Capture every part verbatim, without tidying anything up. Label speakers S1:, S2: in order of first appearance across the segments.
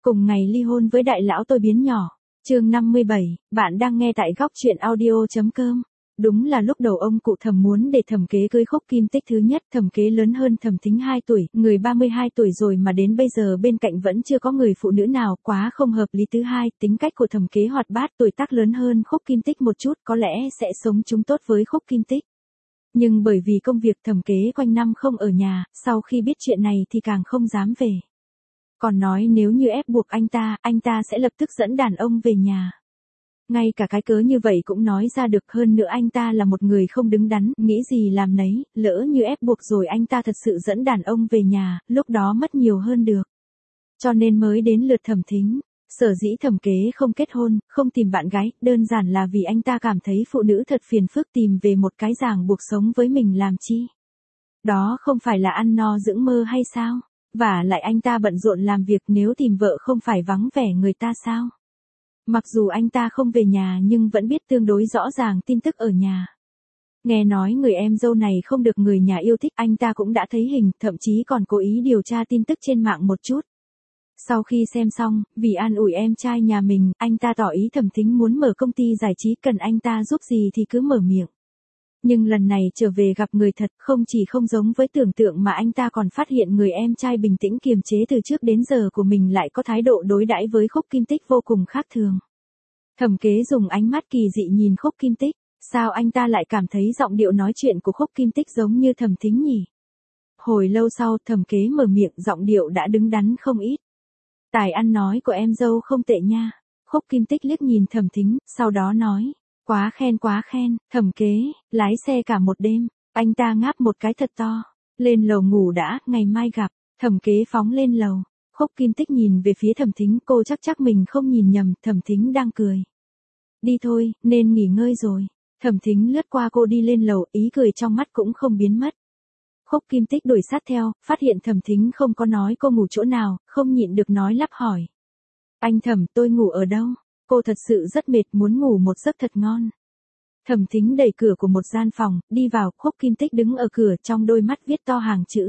S1: Cùng ngày ly hôn với đại lão tôi biến nhỏ. Chương năm mươi bảy, bạn đang nghe tại góc truyện audio chấm com. Đúng là lúc đầu ông cụ Thẩm muốn để Thẩm Kế cưới Khúc Kim Tích thứ nhất, Thẩm Kế lớn hơn Thẩm Thính hai tuổi, người ba mươi hai tuổi rồi mà đến bây giờ bên cạnh vẫn chưa có người phụ nữ nào, quá không hợp lý. Thứ hai, tính cách của Thẩm Kế hoạt bát, tuổi tác lớn hơn Khúc Kim Tích một chút, có lẽ sẽ sống chung tốt với Khúc Kim Tích. Nhưng bởi vì công việc, Thẩm Kế quanh năm không ở nhà, sau khi biết chuyện này thì càng không dám về. Còn nói nếu như ép buộc anh ta, anh ta sẽ lập tức dẫn đàn ông về nhà. Ngay cả cái cớ như vậy cũng nói ra được, hơn nữa anh ta là một người không đứng đắn, nghĩ gì làm nấy, lỡ như ép buộc rồi anh ta thật sự dẫn đàn ông về nhà, lúc đó mất nhiều hơn được. Cho nên mới đến lượt Thẩm Thính. Sở dĩ Thẩm Kế không kết hôn, không tìm bạn gái, đơn giản là vì anh ta cảm thấy phụ nữ thật phiền phức, tìm về một cái ràng buộc sống với mình làm chi. Đó không phải là ăn no dưỡng mơ hay sao? Và lại anh ta bận rộn làm việc, nếu tìm vợ không phải vắng vẻ người ta sao? Mặc dù anh ta không về nhà nhưng vẫn biết tương đối rõ ràng tin tức ở nhà. Nghe nói người em dâu này không được người nhà yêu thích, anh ta cũng đã thấy hình, thậm chí còn cố ý điều tra tin tức trên mạng một chút. Sau khi xem xong, vì an ủi em trai nhà mình, anh ta tỏ ý Thẩm Thính muốn mở công ty giải trí, cần anh ta giúp gì thì cứ mở miệng. Nhưng lần này trở về gặp người thật, không chỉ không giống với tưởng tượng mà anh ta còn phát hiện người em trai bình tĩnh kiềm chế từ trước đến giờ của mình lại có thái độ đối đãi với Khúc Kim Tích vô cùng khác thường. Thẩm Kế dùng ánh mắt kỳ dị nhìn Khúc Kim Tích, sao anh ta lại cảm thấy giọng điệu nói chuyện của Khúc Kim Tích giống như Thẩm Thính nhỉ? Hồi lâu sau, Thẩm Kế mở miệng, giọng điệu đã đứng đắn không ít. Tài ăn nói của em dâu không tệ nha. Khúc Kim Tích liếc nhìn Thẩm Thính, sau đó nói. Quá khen quá khen, Thẩm Kế, lái xe cả một đêm, anh ta ngáp một cái thật to. Lên lầu ngủ đã, ngày mai gặp. Thẩm Kế phóng lên lầu. Khúc Kim Tích nhìn về phía Thẩm Thính, cô chắc chắc mình không nhìn nhầm, Thẩm Thính đang cười. Đi thôi, nên nghỉ ngơi rồi. Thẩm Thính lướt qua cô đi lên lầu, ý cười trong mắt cũng không biến mất. Khúc Kim Tích đuổi sát theo, phát hiện Thẩm Thính không có nói cô ngủ chỗ nào, không nhịn được nói lắp hỏi. Anh Thẩm, tôi ngủ ở đâu? Cô thật sự rất mệt, muốn ngủ một giấc thật ngon. Thẩm Thính đẩy cửa của một gian phòng, đi vào, Khúc Kim Tích đứng ở cửa, trong đôi mắt viết to hàng chữ.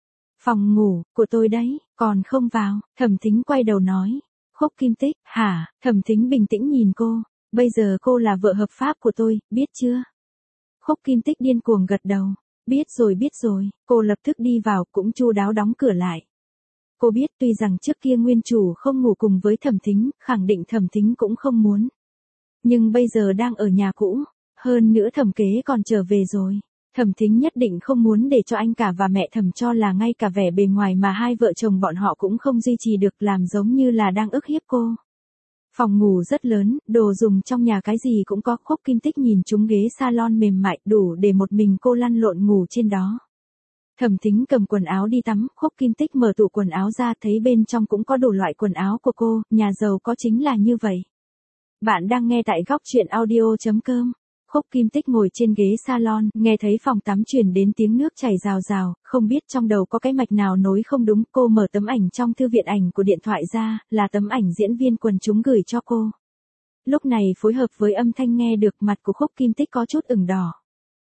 S1: Phòng ngủ, của tôi đấy, còn không vào. Thẩm Thính quay đầu nói. Khúc Kim Tích, hả? Thẩm Thính bình tĩnh nhìn cô. Bây giờ cô là vợ hợp pháp của tôi, biết chưa? Khúc Kim Tích điên cuồng gật đầu. Biết rồi biết rồi, cô lập tức đi vào, cũng chu đáo đóng cửa lại. Cô biết tuy rằng trước kia nguyên chủ không ngủ cùng với Thẩm Thính, khẳng định Thẩm Thính cũng không muốn. Nhưng bây giờ đang ở nhà cũ, hơn nữa Thẩm Kế còn trở về rồi. Thẩm Thính nhất định không muốn để cho anh cả và mẹ Thẩm cho là ngay cả vẻ bề ngoài mà hai vợ chồng bọn họ cũng không duy trì được, làm giống như là đang ức hiếp cô. Phòng ngủ rất lớn, đồ dùng trong nhà cái gì cũng có. Khúc Kim Tích nhìn chúng ghế salon mềm mại, đủ để một mình cô lăn lộn ngủ trên đó. Thẩm Thính cầm quần áo đi tắm, Khúc Kim Tích mở tủ quần áo ra, thấy bên trong cũng có đủ loại quần áo của cô, nhà giàu có chính là như vậy. Bạn đang nghe tại góc truyện audio chấm com. Khúc Kim Tích ngồi trên ghế salon, nghe thấy phòng tắm truyền đến tiếng nước chảy rào rào, không biết trong đầu có cái mạch nào nối không đúng, cô mở tấm ảnh trong thư viện ảnh của điện thoại ra, là tấm ảnh diễn viên quần chúng gửi cho cô. Lúc này phối hợp với âm thanh nghe được, mặt của Khúc Kim Tích có chút ửng đỏ.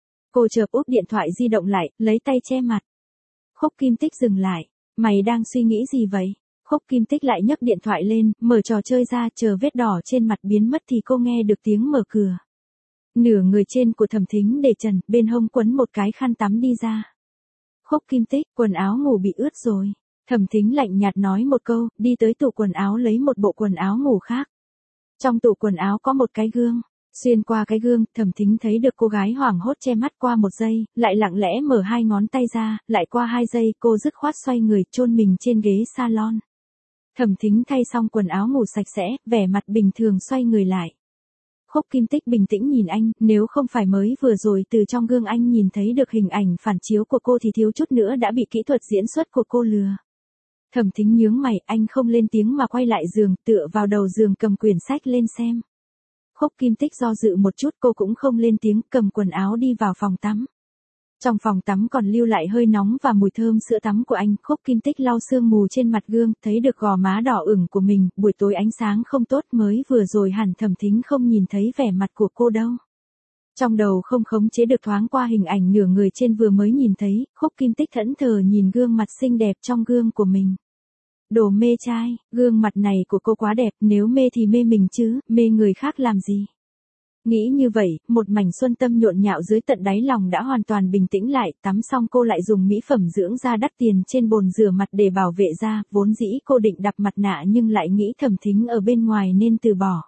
S1: Cô chợp úp điện thoại di động lại, lấy tay che mặt. Khúc Kim Tích dừng lại, mày đang suy nghĩ gì vậy? Khúc Kim Tích lại nhấc điện thoại lên, mở trò chơi ra, chờ vết đỏ trên mặt biến mất thì cô nghe được tiếng mở cửa. Nửa người trên của Thẩm Thính để trần, bên hông quấn một cái khăn tắm đi ra. Khúc Kim Tích, quần áo ngủ bị ướt rồi. Thẩm Thính lạnh nhạt nói một câu, đi tới tủ quần áo lấy một bộ quần áo ngủ khác. Trong tủ quần áo có một cái gương. Xuyên qua cái gương, Thẩm Thính thấy được cô gái hoảng hốt che mắt, qua một giây, lại lặng lẽ mở hai ngón tay ra, lại qua hai giây, cô dứt khoát xoay người, chôn mình trên ghế salon. Thẩm Thính thay xong quần áo ngủ sạch sẽ, vẻ mặt bình thường xoay người lại. Khúc Kim Tích bình tĩnh nhìn anh, nếu không phải mới vừa rồi từ trong gương anh nhìn thấy được hình ảnh phản chiếu của cô thì thiếu chút nữa đã bị kỹ thuật diễn xuất của cô lừa. Thẩm Thính nhướng mày, anh không lên tiếng mà quay lại giường, tựa vào đầu giường cầm quyển sách lên xem. Khúc Kim Tích do dự một chút, cô cũng không lên tiếng, cầm quần áo đi vào phòng tắm. Trong phòng tắm còn lưu lại hơi nóng và mùi thơm sữa tắm của anh. Khúc Kim Tích lau sương mù trên mặt gương, thấy được gò má đỏ ửng của mình, buổi tối ánh sáng không tốt, mới vừa rồi hẳn Thẩm Thính không nhìn thấy vẻ mặt của cô đâu. Trong đầu không khống chế được thoáng qua hình ảnh nửa người trên vừa mới nhìn thấy, Khúc Kim Tích thẫn thờ nhìn gương mặt xinh đẹp trong gương của mình. Đồ mê trai, gương mặt này của cô quá đẹp, nếu mê thì mê mình chứ, mê người khác làm gì. Nghĩ như vậy, một mảnh xuân tâm nhộn nhạo dưới tận đáy lòng đã hoàn toàn bình tĩnh lại, tắm xong cô lại dùng mỹ phẩm dưỡng da đắt tiền trên bồn rửa mặt để bảo vệ da, vốn dĩ cô định đặt mặt nạ nhưng lại nghĩ Thẩm Thính ở bên ngoài nên từ bỏ.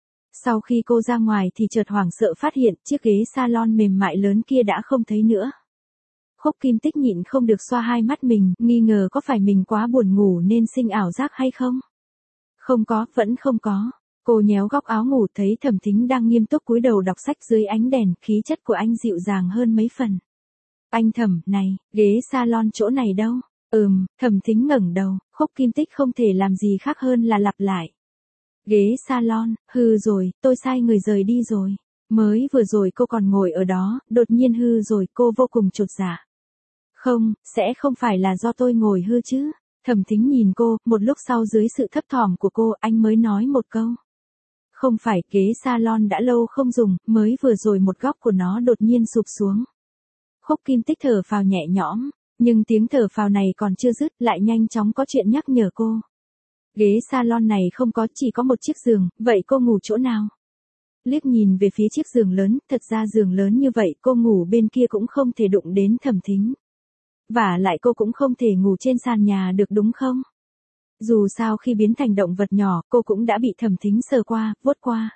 S1: Sau khi cô ra ngoài thì chợt hoảng sợ phát hiện chiếc ghế salon mềm mại lớn kia đã không thấy nữa. Khúc Kim Tích nhịn không được xoa hai mắt mình, nghi ngờ có phải mình quá buồn ngủ nên sinh ảo giác hay không? Không có, vẫn không có. Cô nhéo góc áo ngủ thấy Thẩm Thính đang nghiêm túc cúi đầu đọc sách dưới ánh đèn, khí chất của anh dịu dàng hơn mấy phần. Anh Thẩm, này, ghế salon chỗ này đâu? Ừm, Thẩm Thính ngẩng đầu, Khúc Kim Tích không thể làm gì khác hơn là lặp lại. Ghế salon, hư rồi, tôi sai người rời đi rồi. Mới vừa rồi cô còn ngồi ở đó, đột nhiên hư rồi, cô vô cùng chột dạ. Không, sẽ không phải là do tôi ngồi hư chứ. Thẩm Thính nhìn cô, một lúc sau dưới sự thấp thỏm của cô, anh mới nói một câu. Không phải, ghế salon đã lâu không dùng, mới vừa rồi một góc của nó đột nhiên sụp xuống. Khúc Kim Tích thở phào nhẹ nhõm, nhưng tiếng thở phào này còn chưa dứt, lại nhanh chóng có chuyện nhắc nhở cô. Ghế salon này không có, chỉ có một chiếc giường, vậy cô ngủ chỗ nào? Liếc nhìn về phía chiếc giường lớn, thật ra giường lớn như vậy cô ngủ bên kia cũng không thể đụng đến Thẩm Thính. Và lại cô cũng không thể ngủ trên sàn nhà được đúng không? Dù sao khi biến thành động vật nhỏ, cô cũng đã bị Thẩm Thính sờ qua, vuốt qua.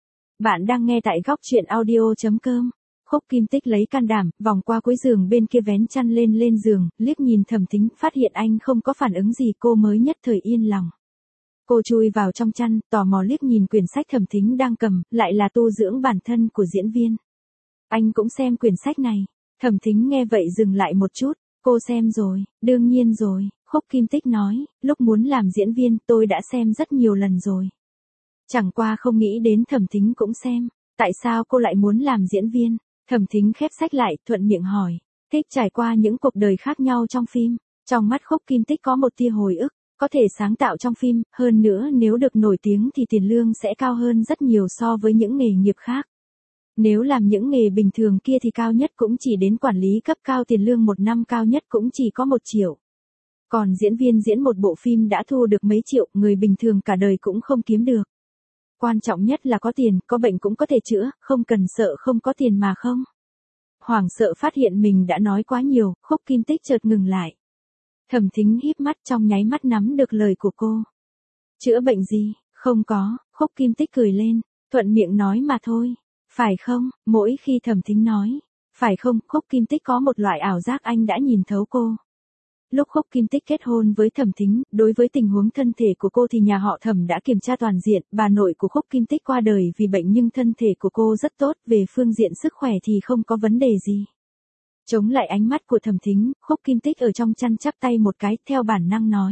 S1: Bạn đang nghe tại góc truyện audio chấm com. Khúc Kim Tích lấy can đảm, vòng qua cuối giường bên kia vén chăn lên lên giường, liếc nhìn Thẩm Thính, phát hiện anh không có phản ứng gì, cô mới nhất thời yên lòng. Cô chui vào trong chăn, tò mò liếc nhìn quyển sách Thẩm Thính đang cầm, lại là tu dưỡng bản thân của diễn viên. Anh cũng xem quyển sách này. Thẩm Thính nghe vậy dừng lại một chút, cô xem rồi, đương nhiên rồi, Khúc Kim Tích nói, lúc muốn làm diễn viên tôi đã xem rất nhiều lần rồi. Chẳng qua không nghĩ đến Thẩm Thính cũng xem, tại sao cô lại muốn làm diễn viên? Thẩm Thính khép sách lại, thuận miệng hỏi, thích trải qua những cuộc đời khác nhau trong phim. Trong mắt Khúc Kim Tích có một tia hồi ức. Có thể sáng tạo trong phim, hơn nữa nếu được nổi tiếng thì tiền lương sẽ cao hơn rất nhiều so với những nghề nghiệp khác. Nếu làm những nghề bình thường kia thì cao nhất cũng chỉ đến quản lý cấp cao, tiền lương một năm cao nhất cũng chỉ có một triệu. Còn diễn viên diễn một bộ phim đã thu được mấy triệu, người bình thường cả đời cũng không kiếm được. Quan trọng nhất là có tiền, có bệnh cũng có thể chữa, không cần sợ không có tiền mà không. Hoảng sợ phát hiện mình đã nói quá nhiều, Khúc Kim Tích chợt ngừng lại. Thẩm Thính híp mắt trong nháy mắt nắm được lời của cô. Chữa bệnh gì? Không có, Khúc Kim Tích cười lên, thuận miệng nói mà thôi. Phải không? Mỗi khi Thẩm Thính nói, phải không, Khúc Kim Tích có một loại ảo giác anh đã nhìn thấu cô. Lúc Khúc Kim Tích kết hôn với Thẩm Thính, đối với tình huống thân thể của cô thì nhà họ Thẩm đã kiểm tra toàn diện, bà nội của Khúc Kim Tích qua đời vì bệnh nhưng thân thể của cô rất tốt, về phương diện sức khỏe thì không có vấn đề gì. Chống lại ánh mắt của Thẩm Thính, Khúc Kim Tích ở trong chăn chắp tay một cái, theo bản năng nói.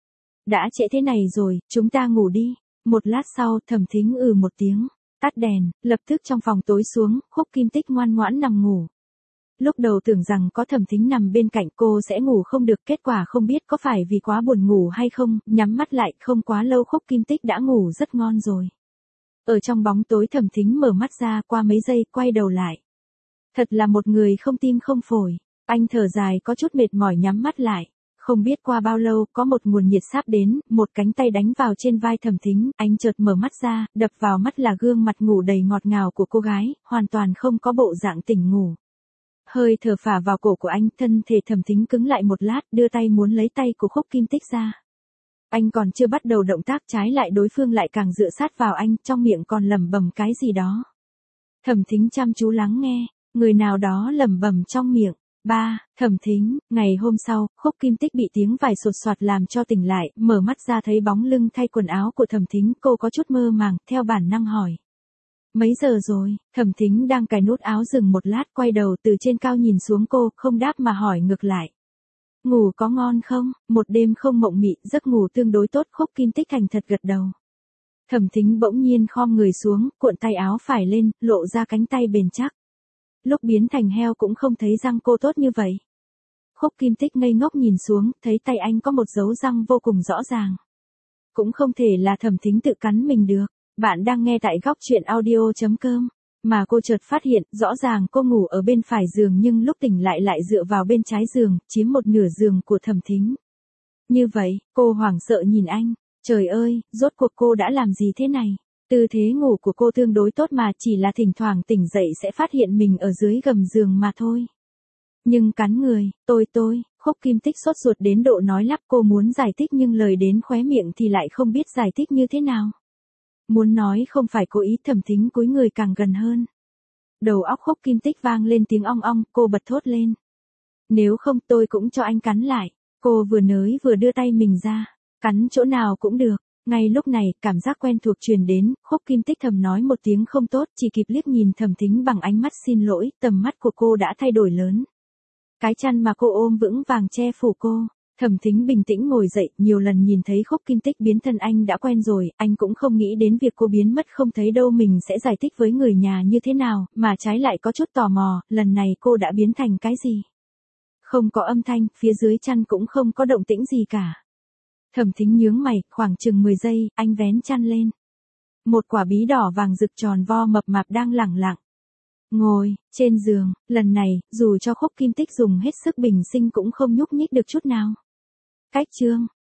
S1: Đã trễ thế này rồi, chúng ta ngủ đi. Một lát sau, Thẩm Thính ừ một tiếng, tắt đèn, lập tức trong phòng tối xuống, Khúc Kim Tích ngoan ngoãn nằm ngủ. Lúc đầu tưởng rằng có Thẩm Thính nằm bên cạnh cô sẽ ngủ không được, kết quả không biết có phải vì quá buồn ngủ hay không, nhắm mắt lại không quá lâu Khúc Kim Tích đã ngủ rất ngon rồi. Ở trong bóng tối Thẩm Thính mở mắt ra, qua mấy giây quay đầu lại. Thật là một người không tim không phổi. Anh thở dài có chút mệt mỏi nhắm mắt lại. Không biết qua bao lâu, có một nguồn nhiệt sáp đến, một cánh tay đánh vào trên vai Thẩm Thính, anh chợt mở mắt ra, đập vào mắt là gương mặt ngủ đầy ngọt ngào của cô gái, hoàn toàn không có bộ dạng tỉnh ngủ. Hơi thở phả vào cổ của anh, thân thể Thẩm Thính cứng lại một lát, đưa tay muốn lấy tay của Khúc Kim Tích ra. Anh còn chưa bắt đầu động tác, trái lại đối phương lại càng dựa sát vào anh, trong miệng còn lẩm bẩm cái gì đó. Thẩm Thính chăm chú lắng nghe. Người nào đó lẩm bẩm trong miệng. Ba, Thẩm Thính, ngày hôm sau, Khúc Kim Tích bị tiếng vải sột soạt làm cho tỉnh lại, mở mắt ra thấy bóng lưng thay quần áo của Thẩm Thính, cô có chút mơ màng, theo bản năng hỏi. Mấy giờ rồi? Thẩm Thính đang cài nút áo dừng một lát, quay đầu từ trên cao nhìn xuống cô, không đáp mà hỏi ngược lại. Ngủ có ngon không? Một đêm không mộng mị, giấc ngủ tương đối tốt, Khúc Kim Tích thành thật gật đầu. Thẩm Thính bỗng nhiên khom người xuống, cuộn tay áo phải lên, lộ ra cánh tay bền chắc. Lúc biến thành heo cũng không thấy răng cô tốt như vậy. Khúc Kim Tích ngây ngốc nhìn xuống, thấy tay anh có một dấu răng vô cùng rõ ràng. Cũng không thể là Thẩm Thính tự cắn mình được. Bạn đang nghe tại góc truyện audio chấm com. Mà cô chợt phát hiện, rõ ràng cô ngủ ở bên phải giường nhưng lúc tỉnh lại lại dựa vào bên trái giường, chiếm một nửa giường của Thẩm Thính. Như vậy, cô hoảng sợ nhìn anh. Trời ơi, rốt cuộc cô đã làm gì thế này? Tư thế ngủ của cô tương đối tốt mà, chỉ là thỉnh thoảng tỉnh dậy sẽ phát hiện mình ở dưới gầm giường mà thôi. Nhưng cắn người, tôi tôi, Khúc Kim Tích sốt ruột đến độ nói lắp, cô muốn giải thích nhưng lời đến khóe miệng thì lại không biết giải thích như thế nào. Muốn nói không phải cố ý, Thẩm Thính cúi người càng gần hơn. Đầu óc Khúc Kim Tích vang lên tiếng ong ong, cô bật thốt lên. Nếu không tôi cũng cho anh cắn lại. Cô vừa nới vừa đưa tay mình ra. Cắn chỗ nào cũng được. Ngay lúc này, cảm giác quen thuộc truyền đến, Khúc Kim Tích thầm nói một tiếng không tốt, chỉ kịp liếc nhìn Thẩm Thính bằng ánh mắt xin lỗi, tầm mắt của cô đã thay đổi lớn. Cái chăn mà cô ôm vững vàng che phủ cô. Thẩm Thính bình tĩnh ngồi dậy, nhiều lần nhìn thấy Khúc Kim Tích biến thân anh đã quen rồi, anh cũng không nghĩ đến việc cô biến mất không thấy đâu mình sẽ giải thích với người nhà như thế nào, mà trái lại có chút tò mò, lần này cô đã biến thành cái gì? Không có âm thanh, phía dưới chăn cũng không có động tĩnh gì cả. Thẩm Thính nhướng mày, khoảng chừng mười giây, anh vén chăn lên. Một quả bí đỏ vàng rực tròn vo mập mạp đang lẳng lặng ngồi trên giường, lần này, dù cho Khúc Kim Tích dùng hết sức bình sinh cũng không nhúc nhích được chút nào. Cách chương